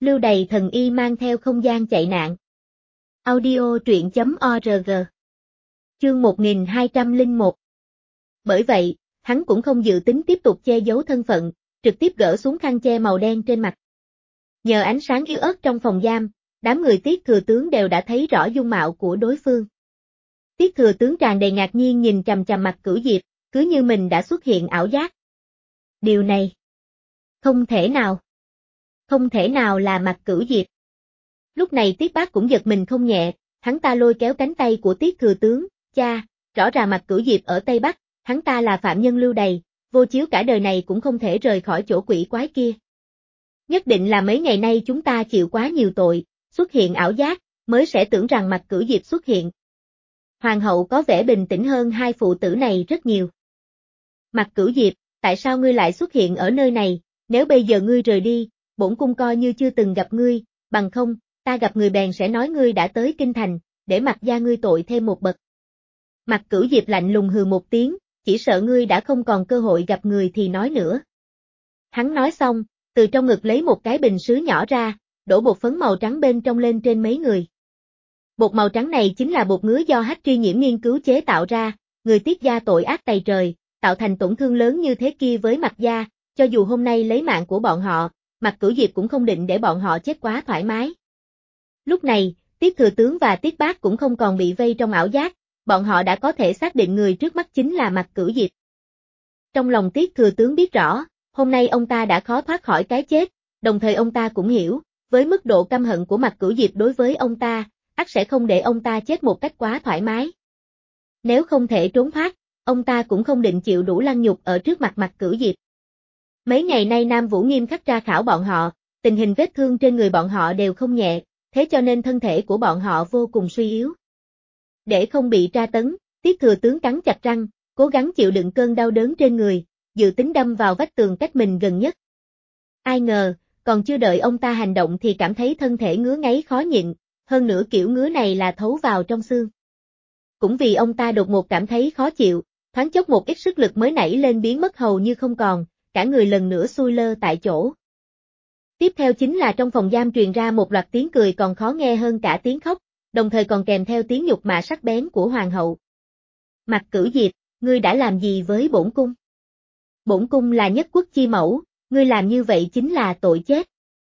Lưu đày thần y mang theo không gian chạy nạn. Audio truyện.org. Chương 1201. Bởi vậy, hắn cũng không dự tính tiếp tục che giấu thân phận, trực tiếp gỡ xuống khăn che màu đen trên mặt. Nhờ ánh sáng yếu ớt trong phòng giam, đám người Tiết thừa tướng đều đã thấy rõ dung mạo của đối phương. Tiết thừa tướng tràn đầy ngạc nhiên nhìn chằm chằm mặt Cửu Diệp, cứ như mình đã xuất hiện ảo giác. Điều này, không thể nào là mặt Cửu Diệp. Lúc này Tiết Bác cũng giật mình không nhẹ, hắn ta lôi kéo cánh tay của Tiết thừa tướng, cha, rõ ràng mặt Cửu Diệp ở Tây Bắc, hắn ta là phạm nhân lưu đày, vô chiếu cả đời này cũng không thể rời khỏi chỗ quỷ quái kia. Nhất định là mấy ngày nay chúng ta chịu quá nhiều tội, xuất hiện ảo giác, mới sẽ tưởng rằng mặt Cửu Diệp xuất hiện. Hoàng hậu có vẻ bình tĩnh hơn hai phụ tử này rất nhiều. Mặt Cửu Diệp, tại sao ngươi lại xuất hiện ở nơi này, nếu bây giờ ngươi rời đi, bổn cung coi như chưa từng gặp ngươi, bằng không, ta gặp người bèn sẽ nói ngươi đã tới kinh thành, để Mạc gia ngươi tội thêm một bậc. Mặt Cửu Diệp lạnh lùng hừ một tiếng, chỉ sợ ngươi đã không còn cơ hội gặp người thì nói nữa. Hắn nói xong, từ trong ngực lấy một cái bình sứ nhỏ ra, đổ bột phấn màu trắng bên trong lên trên mấy người. Bột màu trắng này chính là bột ngứa do Hách Truy Nhiễm nghiên cứu chế tạo ra, người Tiết gia tội ác tày trời, tạo thành tổn thương lớn như thế kia với Mạc gia, cho dù hôm nay lấy mạng của bọn họ, Mặt Cửu Diệp cũng không định để bọn họ chết quá thoải mái. Lúc này, Tiết thừa tướng và Tiết Bác cũng không còn bị vây trong ảo giác, bọn họ đã có thể xác định người trước mắt chính là Mặt Cửu Diệp. Trong lòng Tiết thừa tướng biết rõ, hôm nay ông ta đã khó thoát khỏi cái chết, đồng thời ông ta cũng hiểu, với mức độ căm hận của Mặt Cửu Diệp đối với ông ta, ắt sẽ không để ông ta chết một cách quá thoải mái. Nếu không thể trốn thoát, ông ta cũng không định chịu đủ lăng nhục ở trước mặt Mặt Cửu Diệp. Mấy ngày nay Nam Vũ nghiêm khắc tra khảo bọn họ, tình hình vết thương trên người bọn họ đều không nhẹ, thế cho nên thân thể của bọn họ vô cùng suy yếu. Để không bị tra tấn, Tiết thừa tướng cắn chặt răng, cố gắng chịu đựng cơn đau đớn trên người, dự tính đâm vào vách tường cách mình gần nhất. Ai ngờ, còn chưa đợi ông ta hành động thì cảm thấy thân thể ngứa ngáy khó nhịn, hơn nữa kiểu ngứa này là thấu vào trong xương. Cũng vì ông ta đột ngột cảm thấy khó chịu, thoáng chốc một ít sức lực mới nảy lên biến mất hầu như không còn, cả người lần nữa xuôi lơ tại chỗ. Tiếp theo chính là trong phòng giam truyền ra một loạt tiếng cười còn khó nghe hơn cả tiếng khóc, đồng thời còn kèm theo tiếng nhục mạ sắc bén của hoàng hậu. Mặt Cửu Diệp, ngươi đã làm gì với bổn cung? Bổn cung là nhất quốc chi mẫu, ngươi làm như vậy chính là tội chết.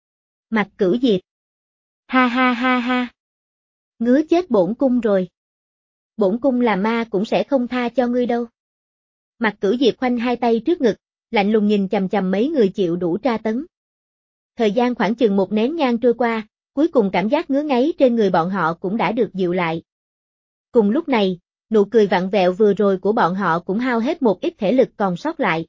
Mặt Cửu Diệp. Ha ha ha ha. Ngứa chết bổn cung rồi. Bổn cung là ma cũng sẽ không tha cho ngươi đâu. Mặt Cửu Diệp khoanh hai tay trước ngực, lạnh lùng nhìn chằm chằm mấy người chịu đủ tra tấn. Thời gian khoảng chừng một nén nhang trôi qua, cuối cùng cảm giác ngứa ngáy trên người bọn họ cũng đã được dịu lại. Cùng lúc này, nụ cười vặn vẹo vừa rồi của bọn họ cũng hao hết một ít thể lực còn sót lại.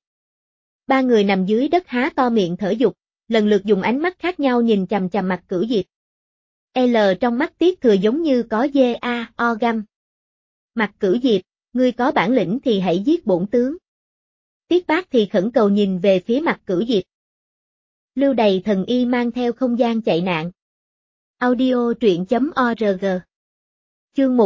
Ba người nằm dưới đất há to miệng thở dục, lần lượt dùng ánh mắt khác nhau nhìn chằm chằm Mặt Cửu Diệp. L trong mắt Tiết thừa giống như có o găm. Mặt Cửu Diệp, ngươi có bản lĩnh thì hãy giết bổn tướng. Tiết Bác thì khẩn cầu nhìn về phía Mặt Cửu Diệp. Lưu đày thần y mang theo không gian chạy nạn. Audio truyện.org. Chương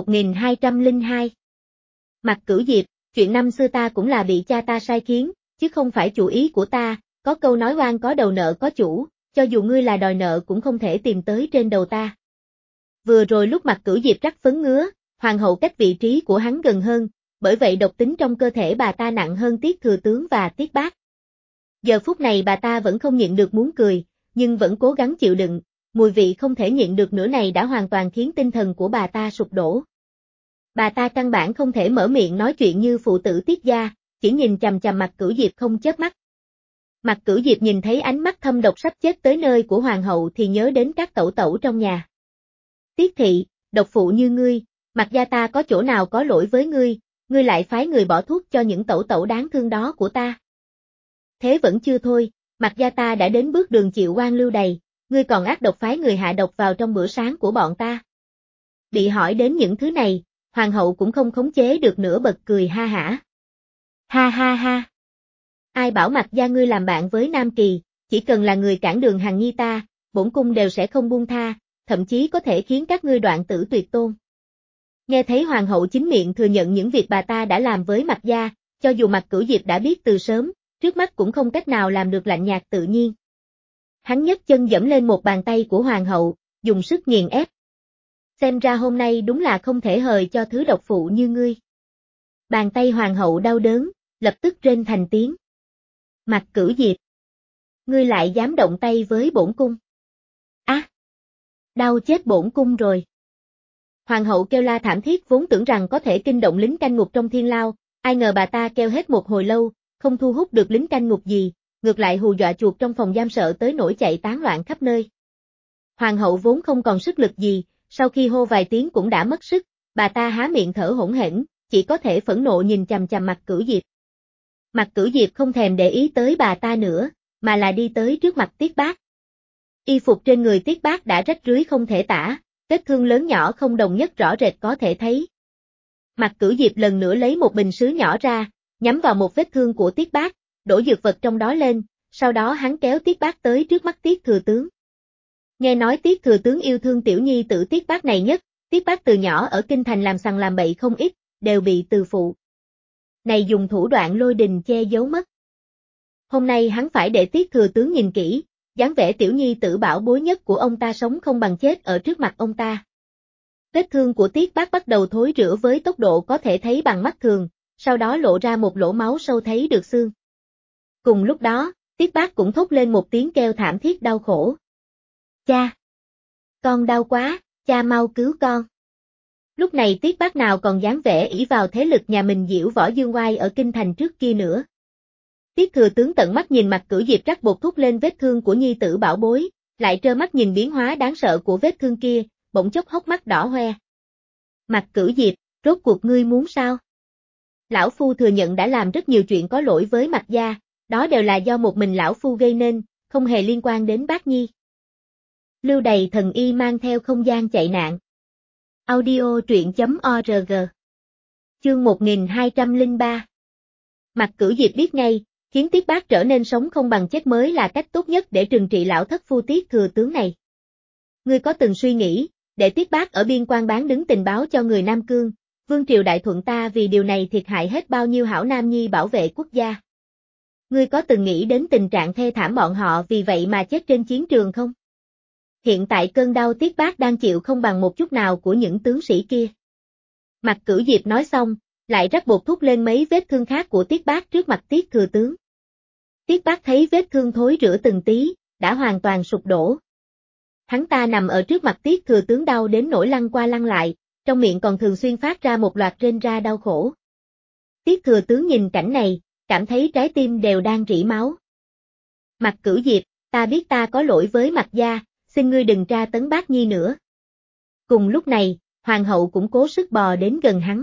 1202. Mặt Cửu Diệp, chuyện năm xưa ta cũng là bị cha ta sai khiến, chứ không phải chủ ý của ta, có câu nói oan có đầu nợ có chủ, cho dù ngươi là đòi nợ cũng không thể tìm tới trên đầu ta. Vừa rồi lúc Mặt Cửu Diệp rắc phấn ngứa, hoàng hậu cách vị trí của hắn gần hơn, bởi vậy độc tính trong cơ thể bà ta nặng hơn Tiết thừa tướng và Tiết Bác. Giờ phút này bà ta vẫn không nhịn được muốn cười, nhưng vẫn cố gắng chịu đựng, mùi vị không thể nhịn được nữa này đã hoàn toàn khiến tinh thần của bà ta sụp đổ. Bà ta căn bản không thể mở miệng nói chuyện như phụ tử Tiết gia, chỉ nhìn chằm chằm Mặt Cửu Diệp không chớp mắt. Mặt Cửu Diệp nhìn thấy ánh mắt thâm độc sắp chết tới nơi của hoàng hậu thì nhớ đến các tẩu tẩu trong nhà. Tiết thị, độc phụ như ngươi, Mặt gia ta có chỗ nào có lỗi với ngươi, ngươi lại phái người bỏ thuốc cho những tẩu tẩu đáng thương đó của ta. Thế vẫn chưa thôi, Mặt gia ta đã đến bước đường chịu oan lưu đày, ngươi còn ác độc phái người hạ độc vào trong bữa sáng của bọn ta. Bị hỏi đến những thứ này, hoàng hậu cũng không khống chế được nữa bật cười ha hả. Ha ha ha. Ai bảo Mặt gia ngươi làm bạn với Nam Kỳ, chỉ cần là người cản đường Hằng Nhi ta, bổn cung đều sẽ không buông tha, thậm chí có thể khiến các ngươi đoạn tử tuyệt tôn. Nghe thấy hoàng hậu chính miệng thừa nhận những việc bà ta đã làm với Mặt gia, cho dù Mặt Cửu Diệp đã biết từ sớm, trước mắt cũng không cách nào làm được lạnh nhạt tự nhiên. Hắn nhấc chân giẫm lên một bàn tay của hoàng hậu, dùng sức nghiền ép. Xem ra hôm nay đúng là không thể hời cho thứ độc phụ như ngươi. Bàn tay hoàng hậu đau đớn, lập tức rên thành tiếng. Mặc Cửu Diệp, ngươi lại dám động tay với bổn cung. Á! Đau chết bổn cung rồi. Hoàng hậu kêu la thảm thiết vốn tưởng rằng có thể kinh động lính canh ngục trong thiên lao, ai ngờ bà ta kêu hết một hồi lâu, không thu hút được lính canh ngục gì, ngược lại hù dọa chuột trong phòng giam sợ tới nỗi chạy tán loạn khắp nơi. Hoàng hậu vốn không còn sức lực gì, sau khi hô vài tiếng cũng đã mất sức, bà ta há miệng thở hổn hển, chỉ có thể phẫn nộ nhìn chằm chằm Mặc Cửu Diệp. Mặc Cửu Diệp không thèm để ý tới bà ta nữa, mà là đi tới trước mặt Tiết Bác. Y phục trên người Tiết Bác đã rách rưới không thể tả, vết thương lớn nhỏ không đồng nhất rõ rệt có thể thấy. Mặc Cửu Diệp lần nữa lấy một bình sứ nhỏ ra, nhắm vào một vết thương của Tiết Bác, đổ dược vật trong đó lên, sau đó hắn kéo Tiết Bác tới trước mắt Tiết Thừa Tướng. Nghe nói Tiết Thừa Tướng yêu thương tiểu nhi tử Tiết Bác này nhất, Tiết Bác từ nhỏ ở kinh thành làm sằng làm bậy không ít, đều bị từ phụ này dùng thủ đoạn lôi đình che giấu mất. Hôm nay hắn phải để Tiết Thừa Tướng nhìn kỹ, dáng vẻ tiểu nhi tử bảo bối nhất của ông ta sống không bằng chết ở trước mặt ông ta. Vết thương của Tiết Bác bắt đầu thối rữa với tốc độ có thể thấy bằng mắt thường, sau đó lộ ra một lỗ máu sâu thấy được xương. Cùng lúc đó, Tiết Bác cũng thốt lên một tiếng kêu thảm thiết đau khổ. Cha! Con đau quá, cha mau cứu con. Lúc này Tiết Bác nào còn dáng vẻ ỷ vào thế lực nhà mình diễu võ dương oai ở kinh thành trước kia nữa. Tiết Thừa Tướng tận mắt nhìn Mặc Cửu Diệp rắc bột thuốc lên vết thương của nhi tử bảo bối, lại trơ mắt nhìn biến hóa đáng sợ của vết thương kia, bỗng chốc hốc mắt đỏ hoe. Mặc Cửu Diệp, rốt cuộc ngươi muốn sao? Lão Phu thừa nhận đã làm rất nhiều chuyện có lỗi với Mặc gia, đó đều là do một mình Lão Phu gây nên, không hề liên quan đến Bác Nhi. Lưu Đày thần y mang theo không gian chạy nạn. Audio truyện.org. Chương 1203. Mặc Cửu Diệp biết ngay, khiến Tiết Bác trở nên sống không bằng chết mới là cách tốt nhất để trừng trị lão thất phu Tiết Thừa Tướng này. Ngươi có từng suy nghĩ, để Tiết Bác ở biên quan bán đứng tình báo cho người Nam Cương, Vương triều Đại Thuận ta vì điều này thiệt hại hết bao nhiêu hảo nam nhi bảo vệ quốc gia? Ngươi có từng nghĩ đến tình trạng thê thảm bọn họ vì vậy mà chết trên chiến trường không? Hiện tại cơn đau Tiết Bác đang chịu không bằng một chút nào của những tướng sĩ kia. Mặc Cửu Diệp nói xong, lại rắc bột thuốc lên mấy vết thương khác của Tiết Bác trước mặt Tiết Thừa Tướng. Tiết Bác thấy vết thương thối rữa từng tí, đã hoàn toàn sụp đổ. Hắn ta nằm ở trước mặt Tiết Thừa Tướng đau đến nỗi lăn qua lăn lại, trong miệng còn thường xuyên phát ra một loạt rên ra đau khổ. Tiết Thừa Tướng nhìn cảnh này, cảm thấy trái tim đều đang rỉ máu. Mặc Cửu Diệp, ta biết ta có lỗi với Mặc gia, xin ngươi đừng tra tấn Bác Nhi nữa. Cùng lúc này, Hoàng hậu cũng cố sức bò đến gần hắn.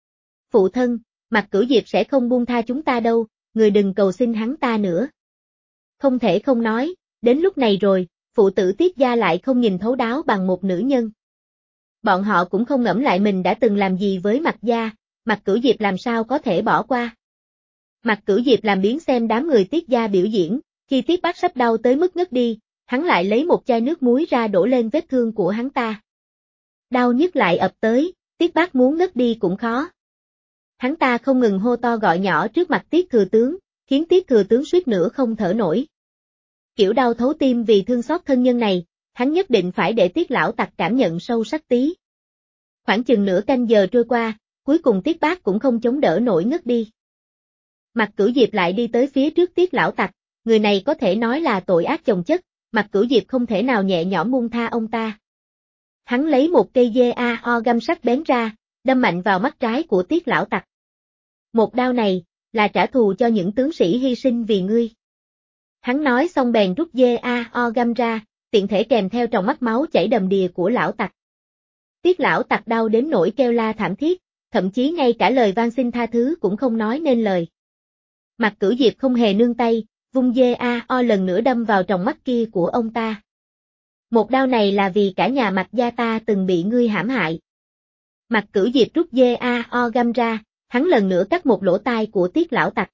Phụ thân, Mặc Cửu Diệp sẽ không buông tha chúng ta đâu, người đừng cầu xin hắn ta nữa. Không thể không nói, đến lúc này rồi, phụ tử Tiết gia lại không nhìn thấu đáo bằng một nữ nhân. Bọn họ cũng không ngẫm lại mình đã từng làm gì với Mặc gia, Mặc Cửu Diệp làm sao có thể bỏ qua. Mặc Cửu Diệp làm biếng xem đám người Tiết gia biểu diễn, khi Tiết Bác sắp đau tới mức ngất đi, hắn lại lấy một chai nước muối ra đổ lên vết thương của hắn ta. Đau nhức lại ập tới, Tiết Bác muốn ngất đi cũng khó. Hắn ta không ngừng hô to gọi nhỏ trước mặt Tiết Thừa Tướng, khiến Tiết Thừa Tướng suýt nữa không thở nổi. Kiểu đau thấu tim vì thương xót thân nhân này, hắn nhất định phải để Tiết lão tặc cảm nhận sâu sắc tí. Khoảng chừng nửa canh giờ trôi qua, cuối cùng Tiết Bác cũng không chống đỡ nổi ngất đi. Mặc Cửu Diệp lại đi tới phía trước Tiết lão tặc, người này có thể nói là tội ác chồng chất, Mặc Cửu Diệp không thể nào nhẹ nhõm buông tha ông ta. Hắn lấy một cây dao găm sắc bén ra, đâm mạnh vào mắt trái của Tiết lão tặc. Một đao này, là trả thù cho những tướng sĩ hy sinh vì ngươi. Hắn nói xong bèn rút dao găm ra, tiện thể kèm theo tròng mắt máu chảy đầm đìa của lão tặc. Tiết lão tặc đau đến nỗi kêu la thảm thiết, thậm chí ngay cả lời van xin tha thứ cũng không nói nên lời. Mặc Cửu Diệp không hề nương tay, vung dao lần nữa đâm vào tròng mắt kia của ông ta. Một đao này là vì cả nhà Mặc gia ta từng bị ngươi hãm hại. Mặc Cửu Diệp rút dao găm ra, hắn lần nữa cắt một lỗ tai của Tiết lão tặc.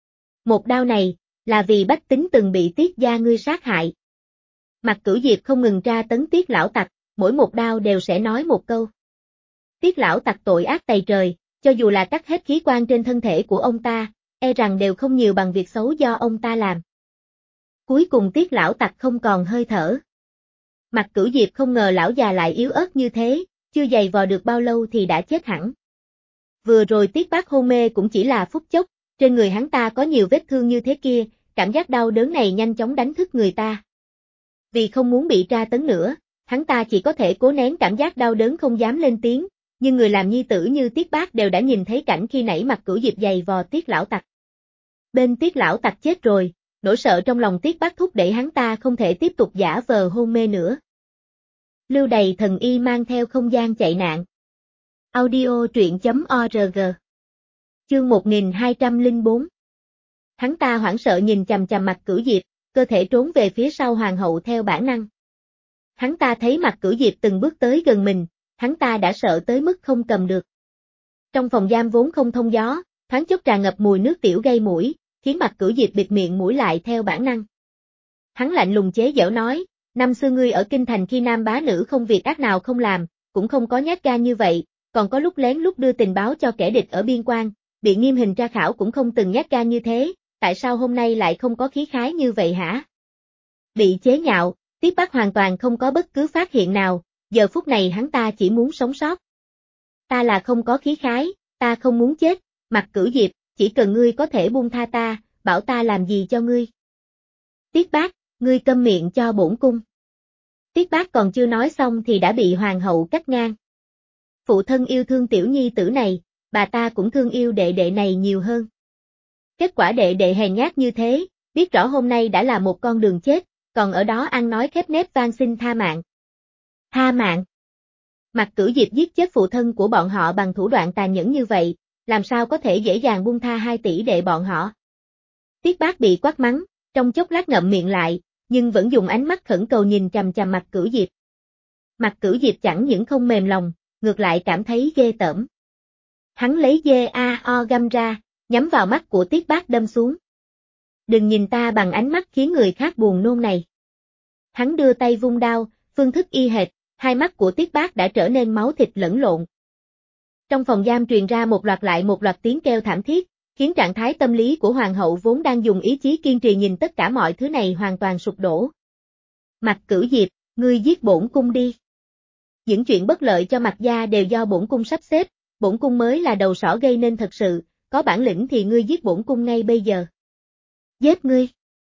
Một đao này, là vì bách tính từng bị Tiết gia ngươi sát hại. Mặc Cửu Diệp không ngừng tra tấn Tiết lão tặc, mỗi một đao đều sẽ nói một câu. Tiết lão tặc tội ác tày trời, cho dù là cắt hết khí quan trên thân thể của ông ta, e rằng đều không nhiều bằng việc xấu do ông ta làm. Cuối cùng Tiết lão tặc không còn hơi thở. Mặc Cửu Diệp không ngờ lão già lại yếu ớt như thế, chưa giày vò được bao lâu thì đã chết hẳn. Vừa rồi Tiết Bác hôn mê cũng chỉ là phút chốc, trên người hắn ta có nhiều vết thương như thế kia, cảm giác đau đớn này nhanh chóng đánh thức người ta. Vì không muốn bị tra tấn nữa, hắn ta chỉ có thể cố nén cảm giác đau đớn không dám lên tiếng, nhưng người làm nhi tử như Tiết Bác đều đã nhìn thấy cảnh khi nãy Mặc Cửu Diệp giày vò Tiết lão tặc. Bên Tiết lão tặc chết rồi, nỗi sợ trong lòng Tiết Bác thúc đẩy hắn ta không thể tiếp tục giả vờ hôn mê nữa. Lưu Đày thần y mang theo không gian chạy nạn. Audio truyện.org. Chương 1204. Hắn ta hoảng sợ nhìn chằm chằm Mặc Cửu Diệp, cơ thể trốn về phía sau hoàng hậu theo bản năng. Hắn ta thấy Mặc Cửu Diệp từng bước tới gần mình, hắn ta đã sợ tới mức không cầm được. Trong phòng giam vốn không thông gió, thoáng chốc tràn ngập mùi nước tiểu gây mũi, khiến Mặc Cửu Diệp bịt miệng mũi lại theo bản năng. Hắn lạnh lùng chế giễu nói, năm xưa ngươi ở kinh thành khi nam bá nữ không việc ác nào không làm, cũng không có nhát gan như vậy, còn có lúc lén lút đưa tình báo cho kẻ địch ở biên quan, bị nghiêm hình tra khảo cũng không từng nhát gan như thế, tại sao hôm nay lại không có khí khái như vậy hả? Bị chế nhạo, Tiết Bác hoàn toàn không có bất cứ phát hiện nào, giờ phút này hắn ta chỉ muốn sống sót. Ta là không có khí khái, ta không muốn chết, Mặc Cửu Diệp, chỉ cần ngươi có thể buông tha ta, bảo ta làm gì cho ngươi. Tiết Bác, ngươi câm miệng cho bổn cung. Tiết Bác còn chưa nói xong thì đã bị hoàng hậu cắt ngang. Phụ thân yêu thương tiểu nhi tử này, bà ta cũng thương yêu đệ đệ này nhiều hơn. Kết quả đệ đệ hèn nhát như thế, biết rõ hôm nay đã là một con đường chết, còn ở đó ăn nói khép nép van xin tha mạng. Tha mạng. Mặc Cửu Diệp giết chết phụ thân của bọn họ bằng thủ đoạn tàn nhẫn như vậy, làm sao có thể dễ dàng buông tha 2 tỷ đệ bọn họ. Tiết Bác bị quát mắng, trong chốc lát ngậm miệng lại, nhưng vẫn dùng ánh mắt khẩn cầu nhìn chằm chằm Mặc Cửu Diệp. Mặc Cửu Diệp chẳng những không mềm lòng, ngược lại cảm thấy ghê tởm. Hắn lấy dao găm ra, nhắm vào mắt của Tiết Bác đâm xuống. Đừng nhìn ta bằng ánh mắt khiến người khác buồn nôn này. Hắn đưa tay vung đao, phương thức y hệt, hai mắt của Tiết Bác đã trở nên máu thịt lẫn lộn. Trong phòng giam truyền ra một loạt lại một loạt tiếng kêu thảm thiết, khiến trạng thái tâm lý của hoàng hậu vốn đang dùng ý chí kiên trì nhìn tất cả mọi thứ này hoàn toàn sụp đổ. Mặc Cửu Diệp, ngươi giết bổn cung đi. Những chuyện bất lợi cho Mặc gia đều do bổn cung sắp xếp, bổn cung mới là đầu sỏ gây nên thật sự, có bản lĩnh thì ngươi giết bổn cung ngay bây giờ. Giết ngươi.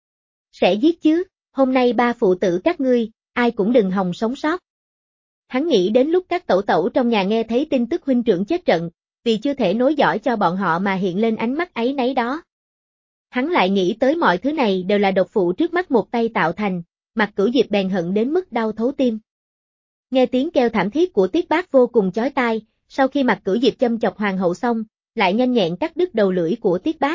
Sẽ giết chứ, hôm nay 3 phụ tử các ngươi, ai cũng đừng hòng sống sót. Hắn nghĩ đến lúc các tẩu tẩu trong nhà nghe thấy tin tức huynh trưởng chết trận, vì chưa thể nối dõi cho bọn họ mà hiện lên ánh mắt áy náy đó. Hắn lại nghĩ tới mọi thứ này đều là độc phụ trước mắt một tay tạo thành, Mặc Cửu Diệp bèn hận đến mức đau thấu tim. Nghe tiếng kêu thảm thiết của Tiết Bác vô cùng chói tai, sau khi Mặc Cửu Diệp châm chọc hoàng hậu xong, lại nhanh nhẹn cắt đứt đầu lưỡi của Tiết Bác.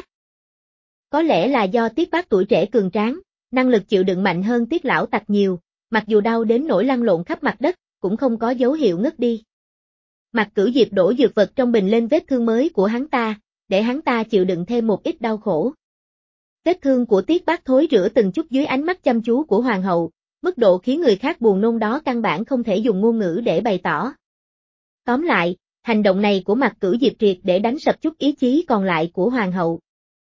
Có lẽ là do Tiết Bác tuổi trẻ cường tráng, năng lực chịu đựng mạnh hơn Tiết lão tặc nhiều, mặc dù đau đến nỗi lăn lộn khắp mặt đất, cũng không có dấu hiệu ngất đi. Mặc Cửu Diệp đổ dược vật trong bình lên vết thương mới của hắn ta, để hắn ta chịu đựng thêm một ít đau khổ. Vết thương của Tiết Bác thối rữa từng chút dưới ánh mắt chăm chú của hoàng hậu, mức độ khiến người khác buồn nôn đó căn bản không thể dùng ngôn ngữ để bày tỏ. Tóm lại, hành động này của Mặc Cửu Diệp triệt để đánh sập chút ý chí còn lại của hoàng hậu.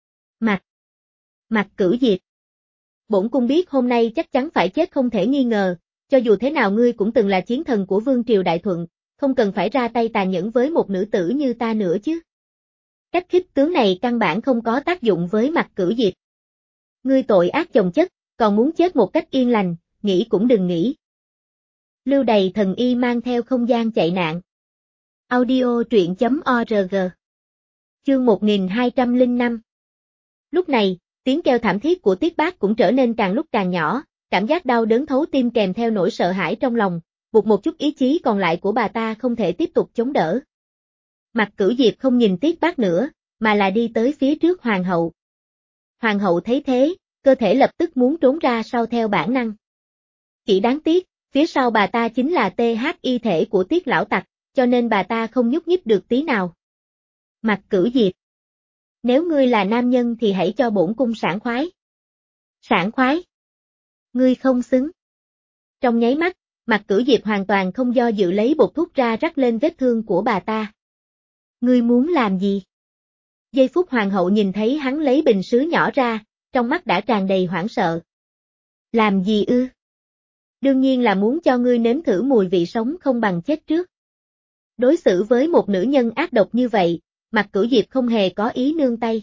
Mặc Cửu Diệp. Bổn cung biết hôm nay chắc chắn phải chết không thể nghi ngờ, cho dù thế nào ngươi cũng từng là chiến thần của Vương triều Đại Thuận, không cần phải ra tay tàn nhẫn với một nữ tử như ta nữa chứ. Cách khích tướng này căn bản không có tác dụng với Mặc Cửu Diệp. Ngươi tội ác chồng chất, còn muốn chết một cách yên lành, nghĩ cũng đừng nghĩ. Lưu Đày thần y mang theo không gian chạy nạn. Audio truyện.org. Chương 1205. Lúc này, tiếng kêu thảm thiết của Tiết Bác cũng trở nên càng lúc càng nhỏ, cảm giác đau đớn thấu tim kèm theo nỗi sợ hãi trong lòng, buộc một chút ý chí còn lại của bà ta không thể tiếp tục chống đỡ. Mặc Cửu Diệp không nhìn Tiết Bác nữa, mà là đi tới phía trước hoàng hậu. Hoàng hậu thấy thế, cơ thể lập tức muốn trốn ra sau theo bản năng. Chỉ đáng tiếc, phía sau bà ta chính là THY thể của Tiết lão tặc, cho nên bà ta không nhúc nhích được tí nào. Mặc Cửu Diệp. Nếu ngươi là nam nhân thì hãy cho bổn cung sảng khoái. Sảng khoái? Ngươi không xứng. Trong nháy mắt, Mặc Cửu Diệp hoàn toàn không do dự lấy bột thuốc ra rắc lên vết thương của bà ta. Ngươi muốn làm gì? Giây phút hoàng hậu nhìn thấy hắn lấy bình sứ nhỏ ra, trong mắt đã tràn đầy hoảng sợ. Làm gì ư? Đương nhiên là muốn cho ngươi nếm thử mùi vị sống không bằng chết trước. Đối xử với một nữ nhân ác độc như vậy, Mạc Cửu Diệp không hề có ý nương tay.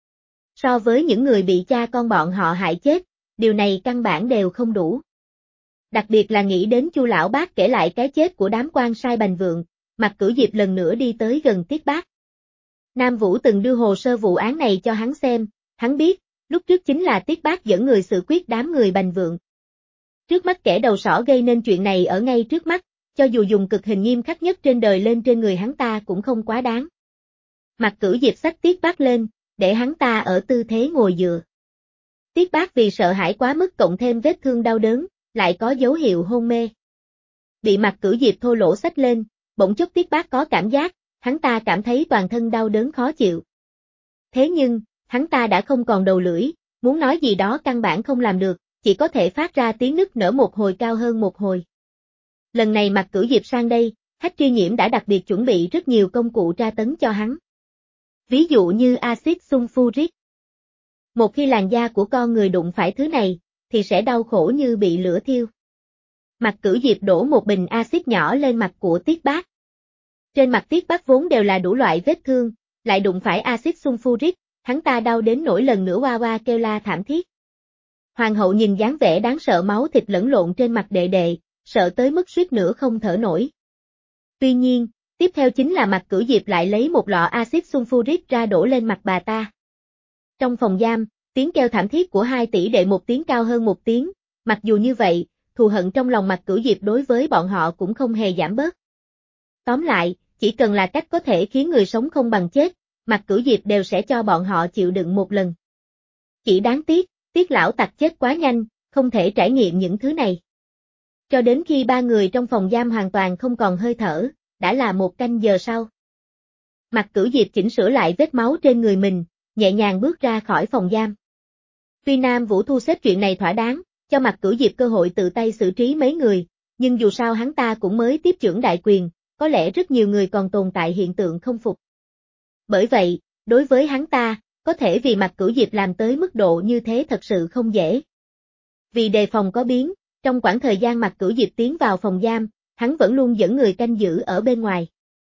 So với những người bị cha con bọn họ hại chết, điều này căn bản đều không đủ. Đặc biệt là nghĩ đến Chu lão bác kể lại cái chết của đám quan sai Bành Vượng, Mạc Cửu Diệp lần nữa đi tới gần Tiết Bác. Nam Vũ từng đưa hồ sơ vụ án này cho hắn xem, hắn biết, lúc trước chính là Tiết Bác dẫn người xử quyết đám người Bành Vượng. Trước mắt kẻ đầu sỏ gây nên chuyện này ở ngay trước mắt, cho dù dùng cực hình nghiêm khắc nhất trên đời lên trên người hắn ta cũng không quá đáng. Mạc Cửu Diệp xách Tiết Bác lên, để hắn ta ở tư thế ngồi dựa. Tiết Bác vì sợ hãi quá mức cộng thêm vết thương đau đớn, lại có dấu hiệu hôn mê. Bị Mạc Cửu Diệp thô lỗ xách lên, bỗng chốc Tiết Bác có cảm giác, hắn ta cảm thấy toàn thân đau đớn khó chịu. Thế nhưng, hắn ta đã không còn đầu lưỡi, muốn nói gì đó căn bản không làm được, chỉ có thể phát ra tiếng nức nở một hồi cao hơn một hồi. Lần này Mạc Cửu Diệp sang đây, Hách Tri Nhiễm đã đặc biệt chuẩn bị rất nhiều công cụ tra tấn cho hắn. Ví dụ như axit sulfuric. Một khi làn da của con người đụng phải thứ này, thì sẽ đau khổ như bị lửa thiêu. Mạc Cửu Diệp đổ một bình axit nhỏ lên mặt của Tiết Bác. Trên mặt Tiết Bác vốn đều là đủ loại vết thương, lại đụng phải axit sulfuric, hắn ta đau đến nỗi lần nữa oa oa kêu la thảm thiết. Hoàng hậu nhìn dáng vẻ đáng sợ máu thịt lẫn lộn trên mặt đệ đệ, sợ tới mức suýt nữa không thở nổi. Tuy nhiên, tiếp theo chính là Mạc Cửu Diệp lại lấy một lọ axit sulfuric ra đổ lên mặt bà ta. Trong phòng giam, tiếng kêu thảm thiết của hai tỷ đệ một tiếng cao hơn một tiếng, mặc dù như vậy, thù hận trong lòng Mạc Cửu Diệp đối với bọn họ cũng không hề giảm bớt. Tóm lại, chỉ cần là cách có thể khiến người sống không bằng chết, Mạc Cửu Diệp đều sẽ cho bọn họ chịu đựng một lần. Chỉ đáng tiếc, Tiết lão tặc chết quá nhanh, không thể trải nghiệm những thứ này. Cho đến khi ba người trong phòng giam hoàn toàn không còn hơi thở, đã là 1 canh giờ sau. Mạc Cửu Diệp chỉnh sửa lại vết máu trên người mình, nhẹ nhàng bước ra khỏi phòng giam. Tuy Nam Vũ thu xếp chuyện này thỏa đáng, cho Mạc Cửu Diệp cơ hội tự tay xử trí mấy người, nhưng dù sao hắn ta cũng mới tiếp chưởng đại quyền, có lẽ rất nhiều người còn tồn tại hiện tượng không phục. Bởi vậy, đối với hắn ta, có thể vì Mạc Cửu Diệp làm tới mức độ như thế thật sự không dễ. Vì đề phòng có biến, trong khoảng thời gian Mạc Cửu Diệp tiến vào phòng giam, hắn vẫn luôn dẫn người canh giữ ở bên ngoài.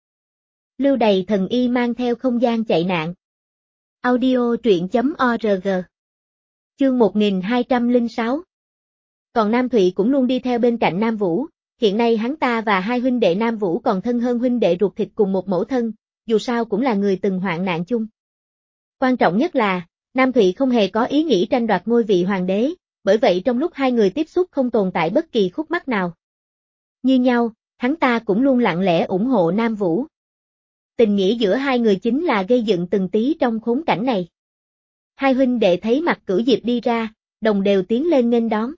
Lưu Đày thần y mang theo không gian chạy nạn. Audio truyện.org. Chương 1206. Còn Nam Thụy cũng luôn đi theo bên cạnh Nam Vũ, hiện nay hắn ta và hai huynh đệ Nam Vũ còn thân hơn huynh đệ ruột thịt cùng một mẫu thân, dù sao cũng là người từng hoạn nạn chung. Quan trọng nhất là, Nam Thụy không hề có ý nghĩ tranh đoạt ngôi vị hoàng đế, bởi vậy trong lúc hai người tiếp xúc không tồn tại bất kỳ khúc mắc nào. Như nhau, hắn ta cũng luôn lặng lẽ ủng hộ Nam Vũ. Tình nghĩa giữa hai người chính là gây dựng từng tí trong khốn cảnh này. Hai huynh đệ thấy Mạc Cửu Diệp đi ra, đồng đều tiến lên nghênh đón.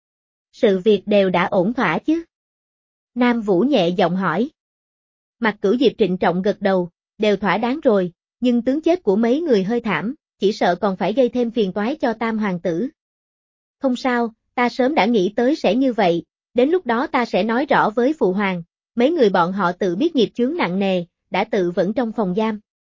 Sự việc đều đã ổn thỏa chứ? Nam Vũ nhẹ giọng hỏi. Mạc Cửu Diệp trịnh trọng gật đầu, đều thỏa đáng rồi, nhưng tướng chết của mấy người hơi thảm, chỉ sợ còn phải gây thêm phiền toái cho Tam hoàng tử. Không sao, ta sớm đã nghĩ tới sẽ như vậy, đến lúc đó ta sẽ nói rõ với phụ hoàng, mấy người bọn họ tự biết nghiệp chướng nặng nề, đã tự vẫn trong phòng giam.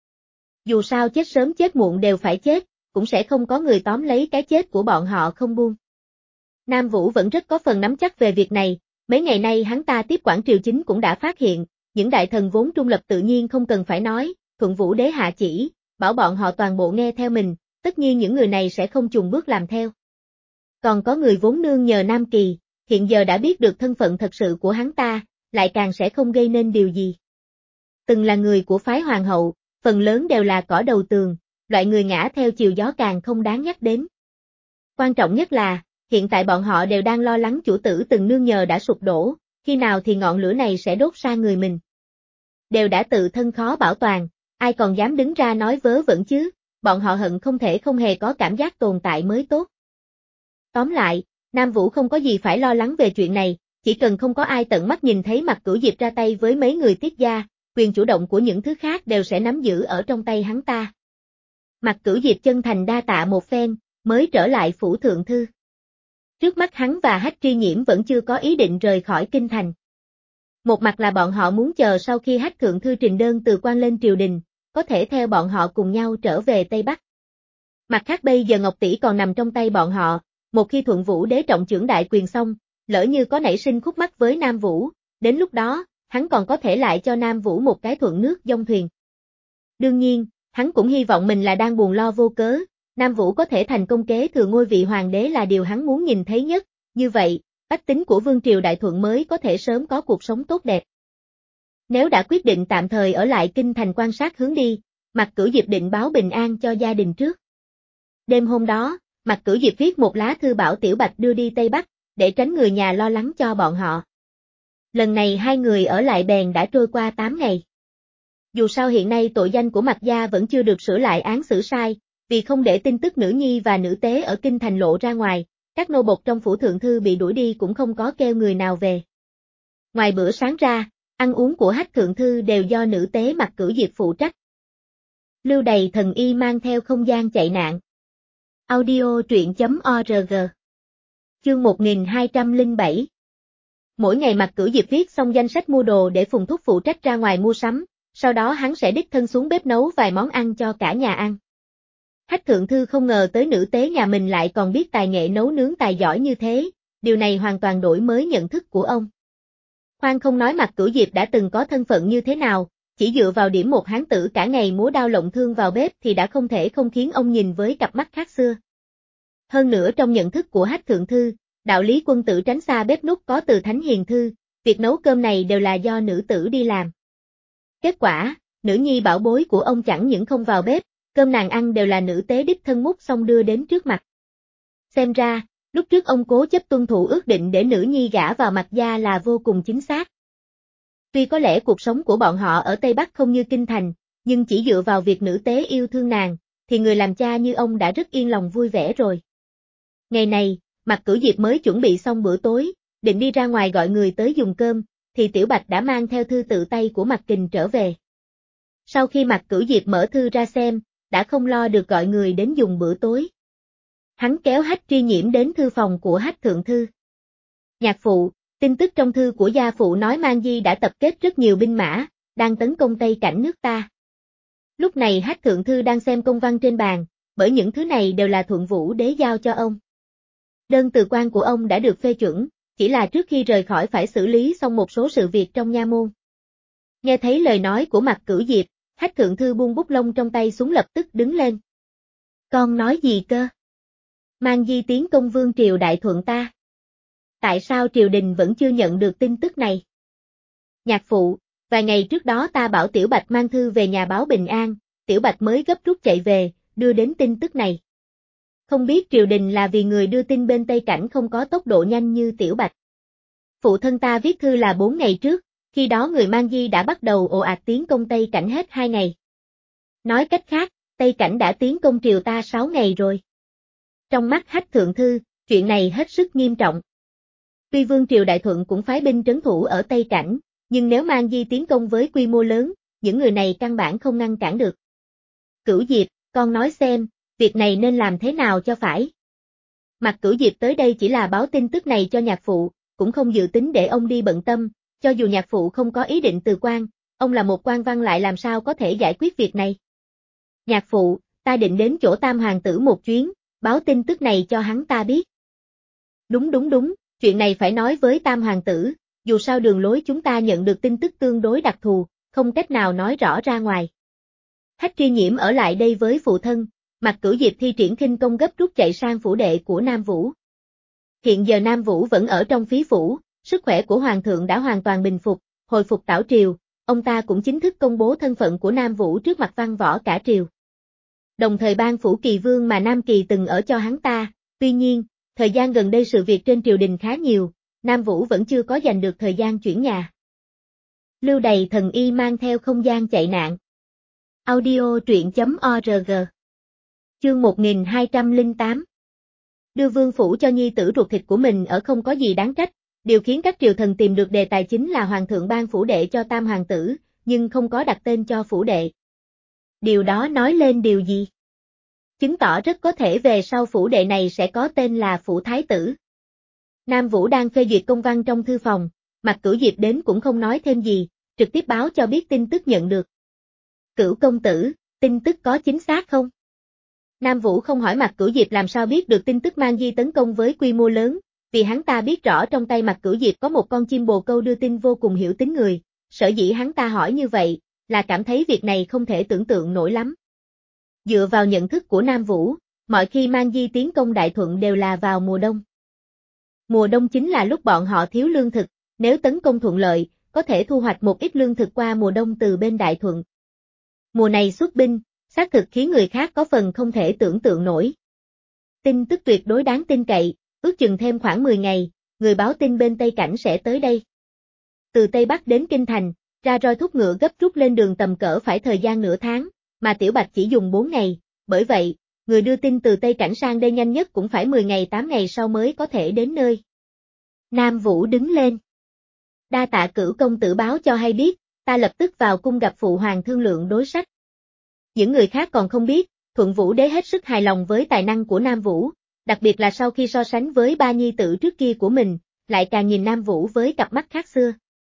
Dù sao chết sớm chết muộn đều phải chết, cũng sẽ không có người tóm lấy cái chết của bọn họ không buông. Nam Vũ vẫn rất có phần nắm chắc về việc này, mấy ngày nay hắn ta tiếp quản triều chính cũng đã phát hiện, những đại thần vốn trung lập tự nhiên không cần phải nói, Thuận Vũ đế hạ chỉ, bảo bọn họ toàn bộ nghe theo mình, tất nhiên những người này sẽ không chùn bước làm theo. Còn có người vốn nương nhờ Nam Kỳ, hiện giờ đã biết được thân phận thật sự của hắn ta, lại càng sẽ không gây nên điều gì. Từng là người của phái hoàng hậu, phần lớn đều là cỏ đầu tường, loại người ngã theo chiều gió càng không đáng nhắc đến. Quan trọng nhất là, hiện tại bọn họ đều đang lo lắng chủ tử từng nương nhờ đã sụp đổ, khi nào thì ngọn lửa này sẽ đốt sang người mình. Đều đã tự thân khó bảo toàn, ai còn dám đứng ra nói vớ vẩn chứ, bọn họ hận không thể không hề có cảm giác tồn tại mới tốt. Tóm lại, Nam Vũ không có gì phải lo lắng về chuyện này, chỉ cần không có ai tận mắt nhìn thấy Mạc Cửu Diệp ra tay với mấy người Tiết gia, quyền chủ động của những thứ khác đều sẽ nắm giữ ở trong tay hắn ta. Mạc Cửu Diệp chân thành đa tạ một phen, mới trở lại phủ thượng thư. Trước mắt hắn và Hách Tri Nhiễm vẫn chưa có ý định rời khỏi kinh thành. Một mặt là bọn họ muốn chờ sau khi Hách thượng thư trình đơn từ quan lên triều đình, có thể theo bọn họ cùng nhau trở về Tây Bắc. Mặt khác bây giờ Ngọc Tỷ còn nằm trong tay bọn họ, một khi Thuận Vũ Đế trọng chưởng đại quyền xong, lỡ như có nảy sinh khúc mắc với Nam Vũ, đến lúc đó, hắn còn có thể lại cho Nam Vũ một cái thuận nước dông thuyền. Đương nhiên, hắn cũng hy vọng mình là đang buồn lo vô cớ, Nam Vũ có thể thành công kế thừa ngôi vị hoàng đế là điều hắn muốn nhìn thấy nhất, như vậy, bách tính của Vương triều Đại Thuận mới có thể sớm có cuộc sống tốt đẹp. Nếu đã quyết định tạm thời ở lại kinh thành quan sát hướng đi, Mạc Cửu Diệp định báo bình an cho gia đình trước. Đêm hôm đó, Mạc Cửu Diệp viết một lá thư bảo Tiểu Bạch đưa đi Tây Bắc, để tránh người nhà lo lắng cho bọn họ. Lần này hai người ở lại bèn đã trôi qua 8 ngày. Dù sao hiện nay tội danh của Mạc gia vẫn chưa được sửa lại án xử sai, vì không để tin tức nữ nhi và nữ tế ở kinh thành lộ ra ngoài, các nô bộc trong phủ thượng thư bị đuổi đi cũng không có kêu người nào về. Ngoài bữa sáng ra, ăn uống của Hách thượng thư đều do nữ tế Mạc Cửu Diệp phụ trách. Lưu Đầy thần y mang theo không gian chạy nạn. Audio truyện.org. Chương 1207. Mỗi ngày Mạc Cửu Diệp viết xong danh sách mua đồ để Phùng Thúc phụ trách ra ngoài mua sắm, sau đó hắn sẽ đích thân xuống bếp nấu vài món ăn cho cả nhà ăn. Hách thượng thư không ngờ tới nữ tế nhà mình lại còn biết tài nghệ nấu nướng tài giỏi như thế, điều này hoàn toàn đổi mới nhận thức của ông. Khoan không nói Mạc Cửu Diệp đã từng có thân phận như thế nào, chỉ dựa vào điểm một hán tử cả ngày múa đao lộng thương vào bếp thì đã không thể không khiến ông nhìn với cặp mắt khác xưa. Hơn nữa trong nhận thức của Hách thượng thư, đạo lý quân tử tránh xa bếp núc có từ Thánh Hiền Thư, việc nấu cơm này đều là do nữ tử đi làm. Kết quả, nữ nhi bảo bối của ông chẳng những không vào bếp, cơm nàng ăn đều là nữ tế đích thân múc xong đưa đến trước mặt. Xem ra, lúc trước ông cố chấp tuân thủ ước định để nữ nhi gả vào Mạc gia là vô cùng chính xác. Tuy có lẽ cuộc sống của bọn họ ở Tây Bắc không như kinh thành, nhưng chỉ dựa vào việc nữ tế yêu thương nàng, thì người làm cha như ông đã rất yên lòng vui vẻ rồi. Ngày này, Mạc Cửu Diệp mới chuẩn bị xong bữa tối, định đi ra ngoài gọi người tới dùng cơm, thì Tiểu Bạch đã mang theo thư tự tay của Mạc Kình trở về. Sau khi Mạc Cửu Diệp mở thư ra xem, đã không lo được gọi người đến dùng bữa tối. Hắn kéo Hách Tri Nhiễm đến thư phòng của Hách thượng thư. Nhạc phụ, tin tức trong thư của gia phụ nói Mang Di đã tập kết rất nhiều binh mã, đang tấn công Tây Cảnh nước ta. Lúc này Hách thượng thư đang xem công văn trên bàn, bởi những thứ này đều là Thuận Vũ Đế giao cho ông. Đơn từ quan của ông đã được phê chuẩn, chỉ là trước khi rời khỏi phải xử lý xong một số sự việc trong nha môn. Nghe thấy lời nói của Mạc Cửu Diệp, Hách thượng thư buông bút lông trong tay xuống lập tức đứng lên. Con nói gì cơ? Mang Di tiến công Vương triều Đại Thuận ta. Tại sao triều đình vẫn chưa nhận được tin tức này? Nhạc phụ, vài ngày trước đó ta bảo Tiểu Bạch mang thư về nhà báo bình an, Tiểu Bạch mới gấp rút chạy về, đưa đến tin tức này. Không biết triều đình là vì người đưa tin bên Tây Cảnh không có tốc độ nhanh như Tiểu Bạch. Phụ thân ta viết thư là 4 ngày trước, khi đó người Mang Di đã bắt đầu ồ ạt tiến công Tây Cảnh hết 2 ngày. Nói cách khác, Tây Cảnh đã tiến công triều ta 6 ngày rồi. Trong mắt Hách thượng thư, chuyện này hết sức nghiêm trọng. Tuy Vương triều Đại Thuận cũng phái binh trấn thủ ở Tây Cảnh, nhưng nếu Mang Di tiến công với quy mô lớn, những người này căn bản không ngăn cản được. Cửu Diệp, con nói xem, việc này nên làm thế nào cho phải? Mạc Cửu Diệp tới đây chỉ là báo tin tức này cho nhạc phụ, cũng không dự tính để ông đi bận tâm, cho dù nhạc phụ không có ý định từ quan, ông là một quan văn lại làm sao có thể giải quyết việc này. Nhạc phụ, ta định đến chỗ Tam hoàng tử một chuyến, báo tin tức này cho hắn ta biết. Đúng, chuyện này phải nói với Tam hoàng tử, dù sao đường lối chúng ta nhận được tin tức tương đối đặc thù, không cách nào nói rõ ra ngoài. Hách Tri Nhiễm ở lại đây với phụ thân, Mạc Cửu Diệp thi triển khinh công gấp rút chạy sang phủ đệ của Nam Vũ. Hiện giờ Nam Vũ vẫn ở trong phí phủ, sức khỏe của Hoàng thượng đã hoàn toàn bình phục, hồi phục tảo triều, ông ta cũng chính thức công bố thân phận của Nam Vũ trước mặt văn võ cả triều. Đồng thời ban phủ Kỳ Vương mà Nam Kỳ từng ở cho hắn ta, tuy nhiên, thời gian gần đây sự việc trên triều đình khá nhiều, Nam Vũ vẫn chưa có dành được thời gian chuyển nhà. Lưu Đầy thần y mang theo không gian chạy nạn. Audio truyện.org. Chương 1208. Đưa vương phủ cho nhi tử ruột thịt của mình ở không có gì đáng trách, điều khiến các triều thần tìm được đề tài chính là hoàng thượng ban phủ đệ cho Tam hoàng tử, nhưng không có đặt tên cho phủ đệ. Điều đó nói lên điều gì? Chứng tỏ rất có thể về sau phủ đệ này sẽ có tên là phủ thái tử. Nam Vũ đang phê duyệt công văn trong thư phòng, Mạc Cửu Diệp đến cũng không nói thêm gì, trực tiếp báo cho biết tin tức nhận được. Cửu công tử, tin tức có chính xác không? Nam Vũ không hỏi Mạc Cửu Diệp làm sao biết được tin tức Mang Di tấn công với quy mô lớn, vì hắn ta biết rõ trong tay Mạc Cửu Diệp có một con chim bồ câu đưa tin vô cùng hiểu tính người, sở dĩ hắn ta hỏi như vậy, là cảm thấy việc này không thể tưởng tượng nổi lắm. Dựa vào nhận thức của Nam Vũ, mọi khi Mang Di tiến công Đại Thuận đều là vào mùa đông. Mùa đông chính là lúc bọn họ thiếu lương thực, nếu tấn công thuận lợi, có thể thu hoạch một ít lương thực qua mùa đông từ bên Đại Thuận. Mùa này xuất binh, xác thực khiến người khác có phần không thể tưởng tượng nổi. Tin tức tuyệt đối đáng tin cậy, ước chừng thêm khoảng 10 ngày, người báo tin bên Tây Cảnh sẽ tới đây. Từ Tây Bắc đến Kinh Thành, ra roi thúc ngựa gấp rút lên đường tầm cỡ phải thời gian nửa tháng, mà Tiểu Bạch chỉ dùng 4 ngày, bởi vậy, người đưa tin từ Tây Cảnh sang đây nhanh nhất cũng phải 10 ngày 8 ngày sau mới có thể đến nơi. Nam Vũ đứng lên. Đa tạ Cửu công tử báo cho hay biết, ta lập tức vào cung gặp phụ hoàng thương lượng đối sách. Những người khác còn không biết, Thuận Vũ Đế hết sức hài lòng với tài năng của Nam Vũ, đặc biệt là sau khi so sánh với ba nhi tử trước kia của mình, lại càng nhìn Nam Vũ với cặp mắt khác xưa.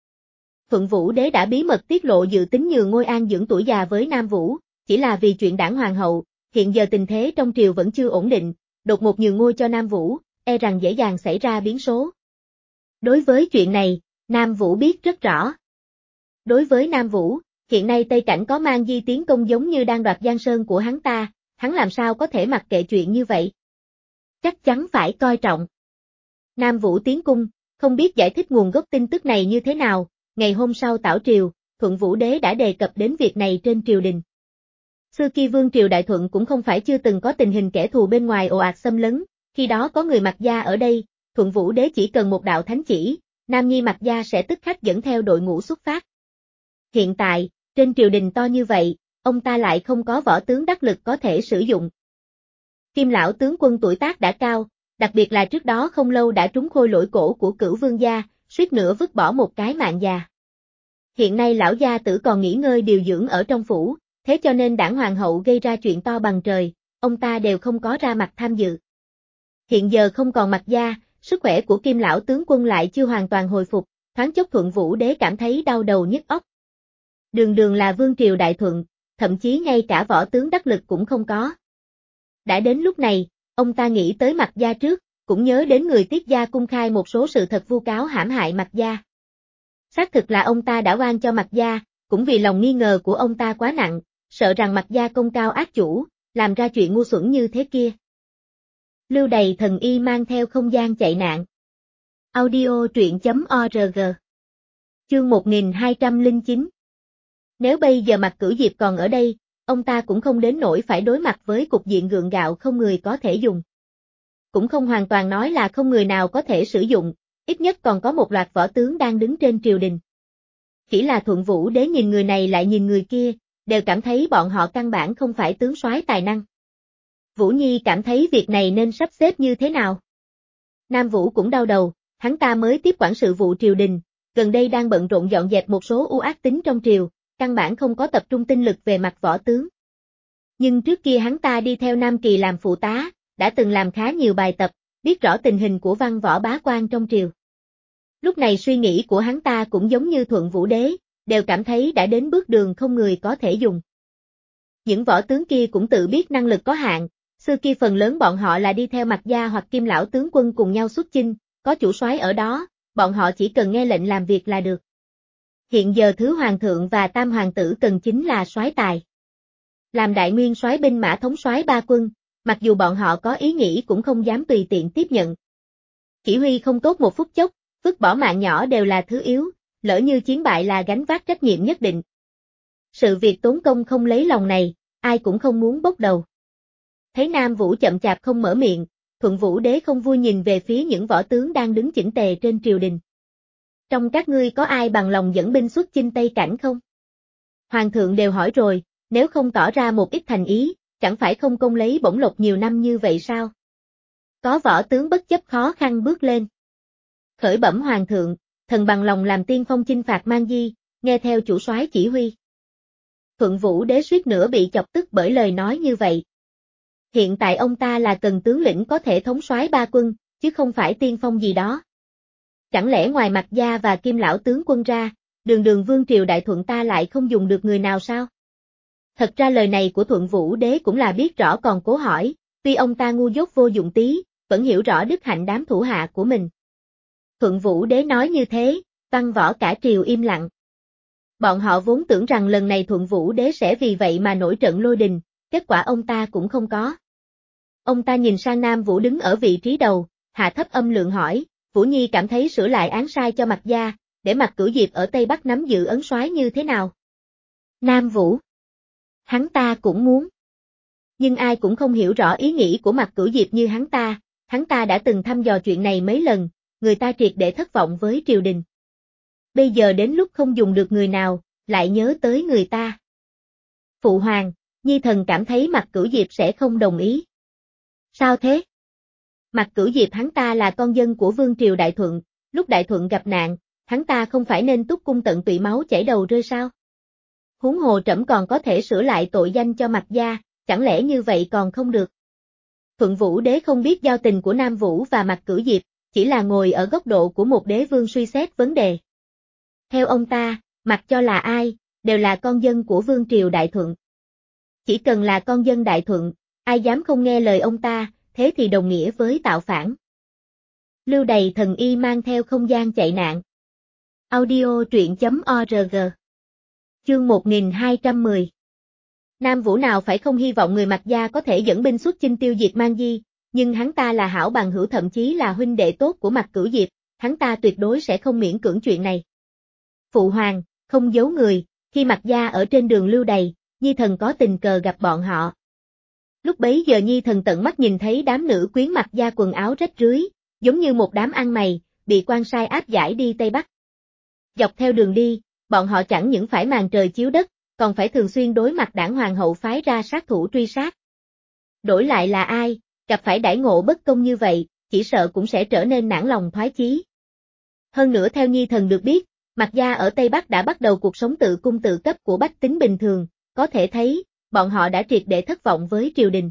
Thuận Vũ Đế đã bí mật tiết lộ dự tính nhường ngôi an dưỡng tuổi già với Nam Vũ, chỉ là vì chuyện đảng hoàng hậu, hiện giờ tình thế trong triều vẫn chưa ổn định, đột ngột nhường ngôi cho Nam Vũ, e rằng dễ dàng xảy ra biến số. Đối với chuyện này, Nam Vũ biết rất rõ. Đối với Nam Vũ, hiện nay Tây Cảnh có Mang Di tiến công giống như đang đoạt Giang Sơn của hắn ta, hắn làm sao có thể mặc kệ chuyện như vậy. Chắc chắn phải coi trọng. Nam Vũ tiến cung, không biết giải thích nguồn gốc tin tức này như thế nào, ngày hôm sau tảo triều, Thuận Vũ Đế đã đề cập đến việc này trên triều đình. Xưa kia Vương triều Đại Thuận cũng không phải chưa từng có tình hình kẻ thù bên ngoài ồ ạt xâm lấn, khi đó có người Mạc Gia ở đây, Thuận Vũ Đế chỉ cần một đạo thánh chỉ, Nam Nhi Mạc Gia sẽ tức khắc dẫn theo đội ngũ xuất phát. Hiện tại, trên triều đình to như vậy, ông ta lại không có võ tướng đắc lực có thể sử dụng. Kim lão tướng quân tuổi tác đã cao, đặc biệt là trước đó không lâu đã trúng khôi lỗi cổ của Cửu Vương gia, suýt nữa vứt bỏ một cái mạng già. Hiện nay lão gia tử còn nghỉ ngơi điều dưỡng ở trong phủ, thế cho nên đảng hoàng hậu gây ra chuyện to bằng trời, ông ta đều không có ra mặt tham dự. Hiện giờ không còn Mạc Gia, sức khỏe của Kim lão tướng quân lại chưa hoàn toàn hồi phục, thoáng chốc Thuận Vũ Đế cảm thấy đau đầu nhức óc. Đường đường là vương triều Đại Thuận, thậm chí ngay cả võ tướng đắc lực cũng không có. Đã đến lúc này, ông ta nghĩ tới Mạc Gia trước, cũng nhớ đến người Tiết gia cung khai một số sự thật vu cáo hãm hại Mạc Gia. Xác thực là ông ta đã oan cho Mạc Gia, cũng vì lòng nghi ngờ của ông ta quá nặng, sợ rằng Mạc Gia công cao ác chủ, làm ra chuyện ngu xuẩn như thế kia. Lưu Đày thần y mang theo không gian chạy nạn. Audio truyện.org. Chương 1209. Nếu bây giờ Mạc Cửu Diệp còn ở đây, ông ta cũng không đến nỗi phải đối mặt với cục diện gượng gạo không người có thể dùng. Cũng không hoàn toàn nói là không người nào có thể sử dụng, ít nhất còn có một loạt võ tướng đang đứng trên triều đình. Chỉ là Thuận Vũ Đế nhìn người này lại nhìn người kia, đều cảm thấy bọn họ căn bản không phải tướng soái tài năng. Vũ Nhi cảm thấy việc này nên sắp xếp như thế nào? Nam Vũ cũng đau đầu, hắn ta mới tiếp quản sự vụ triều đình, gần đây đang bận rộn dọn dẹp một số ưu ác tính trong triều, căn bản không có tập trung tinh lực về mặt võ tướng. Nhưng trước kia hắn ta đi theo Nam Kỳ làm phụ tá, đã từng làm khá nhiều bài tập, biết rõ tình hình của văn võ bá quan trong triều. Lúc này suy nghĩ của hắn ta cũng giống như Thuận Vũ Đế, đều cảm thấy đã đến bước đường không người có thể dùng. Những võ tướng kia cũng tự biết năng lực có hạn, xưa kia phần lớn bọn họ là đi theo Mạc Gia hoặc Kim lão tướng quân cùng nhau xuất chinh, có chủ soái ở đó, bọn họ chỉ cần nghe lệnh làm việc là được. Hiện giờ thứ hoàng thượng và tam hoàng tử cần chính là soái tài. Làm đại nguyên soái binh mã thống soái ba quân, mặc dù bọn họ có ý nghĩ cũng không dám tùy tiện tiếp nhận. Chỉ huy không tốt một phút chốc, vứt bỏ mạng nhỏ đều là thứ yếu, lỡ như chiến bại là gánh vác trách nhiệm nhất định. Sự việc tốn công không lấy lòng này, ai cũng không muốn bốc đầu. Thấy Nam Vũ chậm chạp không mở miệng, Thuận Vũ Đế không vui nhìn về phía những võ tướng đang đứng chỉnh tề trên triều đình. Trong các ngươi có ai bằng lòng dẫn binh xuất chinh Tây Cảnh không? Hoàng thượng đều hỏi rồi, nếu không tỏ ra một ít thành ý, chẳng phải không công lấy bổng lộc nhiều năm như vậy sao? Có võ tướng bất chấp khó khăn bước lên. Khởi bẩm hoàng thượng, thần bằng lòng làm tiên phong chinh phạt Mang Di, nghe theo chủ soái chỉ huy. Thuận Vũ Đế suýt nữa bị chọc tức bởi lời nói như vậy. Hiện tại ông ta là cần tướng lĩnh có thể thống soái ba quân, chứ không phải tiên phong gì đó. Chẳng lẽ ngoài Mạc Gia và Kim lão tướng quân ra, đường đường vương triều Đại Thuận ta lại không dùng được người nào sao? Thật ra lời này của Thuận Vũ Đế cũng là biết rõ còn cố hỏi, tuy ông ta ngu dốt vô dụng tí, vẫn hiểu rõ đức hạnh đám thủ hạ của mình. Thuận Vũ Đế nói như thế, văn võ cả triều im lặng. Bọn họ vốn tưởng rằng lần này Thuận Vũ Đế sẽ vì vậy mà nổi trận lôi đình, kết quả ông ta cũng không có. Ông ta nhìn sang Nam Vũ đứng ở vị trí đầu, hạ thấp âm lượng hỏi, Vũ Nhi cảm thấy sửa lại án sai cho Mạc gia, để Mạc Cửu Diệp ở Tây Bắc nắm giữ ấn soái như thế nào? Nam Vũ. Hắn ta cũng muốn. Nhưng ai cũng không hiểu rõ ý nghĩ của Mạc Cửu Diệp như hắn ta đã từng thăm dò chuyện này mấy lần, người ta triệt để thất vọng với triều đình. Bây giờ đến lúc không dùng được người nào, lại nhớ tới người ta. Phụ hoàng, Nhi thần cảm thấy Mạc Cửu Diệp sẽ không đồng ý. Sao thế? Mạc Cửu Diệp hắn ta là con dân của vương triều Đại Thuận, lúc Đại Thuận gặp nạn, hắn ta không phải nên túc cung tận tụy máu chảy đầu rơi sao? Huống hồ trẫm còn có thể sửa lại tội danh cho Mạc gia, chẳng lẽ như vậy còn không được? Thuận Vũ Đế không biết giao tình của Nam Vũ và Mạc Cửu Diệp, chỉ là ngồi ở góc độ của một đế vương suy xét vấn đề. Theo ông ta, mặc cho là ai, đều là con dân của vương triều Đại Thuận. Chỉ cần là con dân Đại Thuận, ai dám không nghe lời ông ta, thế thì đồng nghĩa với tạo phản. Lưu Đày thần y mang theo không gian chạy nạn. Audio truyện.org. Chương 1210. Nam Vũ nào phải không hy vọng người Mạc gia có thể dẫn binh xuất chinh tiêu diệt Mang Di, nhưng hắn ta là hảo bằng hữu thậm chí là huynh đệ tốt của Mạc Cửu Diệp, hắn ta tuyệt đối sẽ không miễn cưỡng chuyện này. Phụ hoàng, không giấu người, khi Mạc gia ở trên đường Lưu Đày, Nhi thần có tình cờ gặp bọn họ. Lúc bấy giờ Nhi thần tận mắt nhìn thấy đám nữ quyến Mạc gia quần áo rách rưới, giống như một đám ăn mày, bị quan sai áp giải đi Tây Bắc. Dọc theo đường đi, bọn họ chẳng những phải màn trời chiếu đất, còn phải thường xuyên đối mặt đảng hoàng hậu phái ra sát thủ truy sát. Đổi lại là ai, gặp phải đãi ngộ bất công như vậy, chỉ sợ cũng sẽ trở nên nản lòng thoái chí. Hơn nữa theo Nhi thần được biết, Mạc gia ở Tây Bắc đã bắt đầu cuộc sống tự cung tự cấp của bách tính bình thường, có thể thấy, bọn họ đã triệt để thất vọng với triều đình.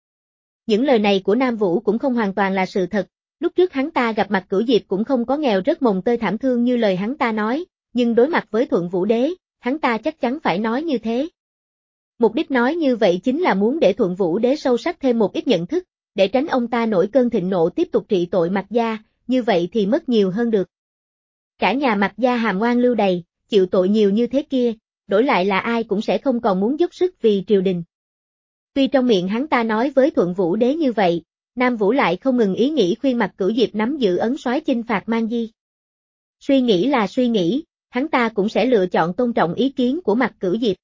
Những lời này của Nam Vũ cũng không hoàn toàn là sự thật, lúc trước hắn ta gặp Mạc Cửu Diệp cũng không có nghèo rất mồng tơi thảm thương như lời hắn ta nói, nhưng đối mặt với Thuận Vũ Đế, hắn ta chắc chắn phải nói như thế. Mục đích nói như vậy chính là muốn để Thuận Vũ Đế sâu sắc thêm một ít nhận thức, để tránh ông ta nổi cơn thịnh nộ tiếp tục trị tội Mạc gia, như vậy thì mất nhiều hơn được. Cả nhà Mạc gia hàm oan lưu đày, chịu tội nhiều như thế kia, đổi lại là ai cũng sẽ không còn muốn dốc sức vì triều đình. Tuy trong miệng hắn ta nói với Thuận Vũ Đế như vậy, Nam Vũ lại không ngừng ý nghĩ khuyên Mạc Cửu Diệp nắm giữ ấn soái chinh phạt Mang Di. Suy nghĩ là suy nghĩ, hắn ta cũng sẽ lựa chọn tôn trọng ý kiến của Mạc Cửu Diệp.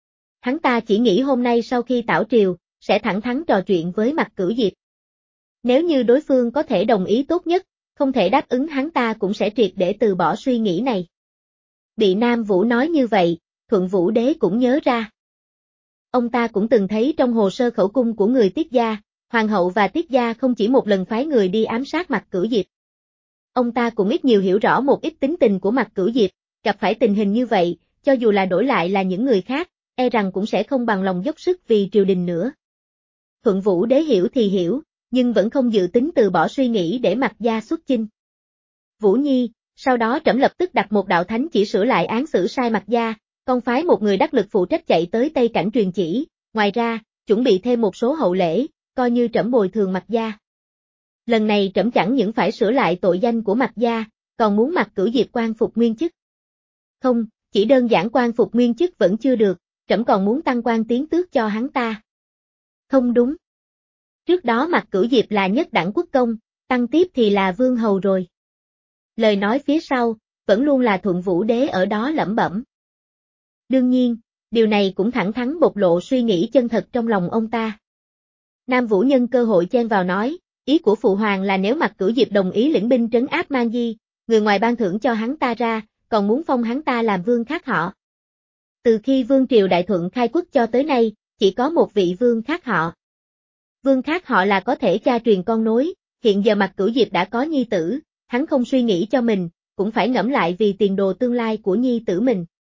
Hắn ta chỉ nghĩ hôm nay sau khi tảo triều, sẽ thẳng thắn trò chuyện với Mạc Cửu Diệp. Nếu như đối phương có thể đồng ý tốt nhất, không thể đáp ứng hắn ta cũng sẽ triệt để từ bỏ suy nghĩ này. Bị Nam Vũ nói như vậy, Thuận Vũ Đế cũng nhớ ra. Ông ta cũng từng thấy trong hồ sơ khẩu cung của người Tiết gia, Hoàng hậu và Tiết gia không chỉ một lần phái người đi ám sát Mạc Cửu Diệp. Ông ta cũng ít nhiều hiểu rõ một ít tính tình của Mạc Cửu Diệp, gặp phải tình hình như vậy, cho dù là đổi lại là những người khác, e rằng cũng sẽ không bằng lòng dốc sức vì triều đình nữa. Thuận Vũ Đế hiểu thì hiểu, nhưng vẫn không dự tính từ bỏ suy nghĩ để Mạc gia xuất chinh. Vũ Nhi, sau đó trẫm lập tức đặt một đạo thánh chỉ sửa lại án xử sai Mạc gia, con phái một người đắc lực phụ trách chạy tới Tây Cảnh truyền chỉ, ngoài ra, chuẩn bị thêm một số hậu lễ, coi như trẫm bồi thường Mạc gia. Lần này trẫm chẳng những phải sửa lại tội danh của Mạc gia, còn muốn Mạc Cửu Diệp quan phục nguyên chức. Không, chỉ đơn giản quan phục nguyên chức vẫn chưa được, trẫm còn muốn tăng quan tiến tước cho hắn ta. Không đúng. Trước đó Mạc Cửu Diệp là nhất đẳng quốc công, tăng tiếp thì là vương hầu rồi. Lời nói phía sau, vẫn luôn là Thuận Vũ Đế ở đó lẩm bẩm. Đương nhiên, điều này cũng thẳng thắn bộc lộ suy nghĩ chân thật trong lòng ông ta. Nam Vũ nhân cơ hội chen vào nói, ý của phụ hoàng là nếu Mạc Cửu Diệp đồng ý lĩnh binh trấn áp Mang Di, người ngoài ban thưởng cho hắn ta ra, còn muốn phong hắn ta làm vương khác họ. Từ khi vương triều Đại Thuận khai quốc cho tới nay, chỉ có một vị vương khác họ. Vương khác họ là có thể cha truyền con nối, hiện giờ Mạc Cửu Diệp đã có nhi tử, hắn không suy nghĩ cho mình, cũng phải ngẫm lại vì tiền đồ tương lai của nhi tử mình.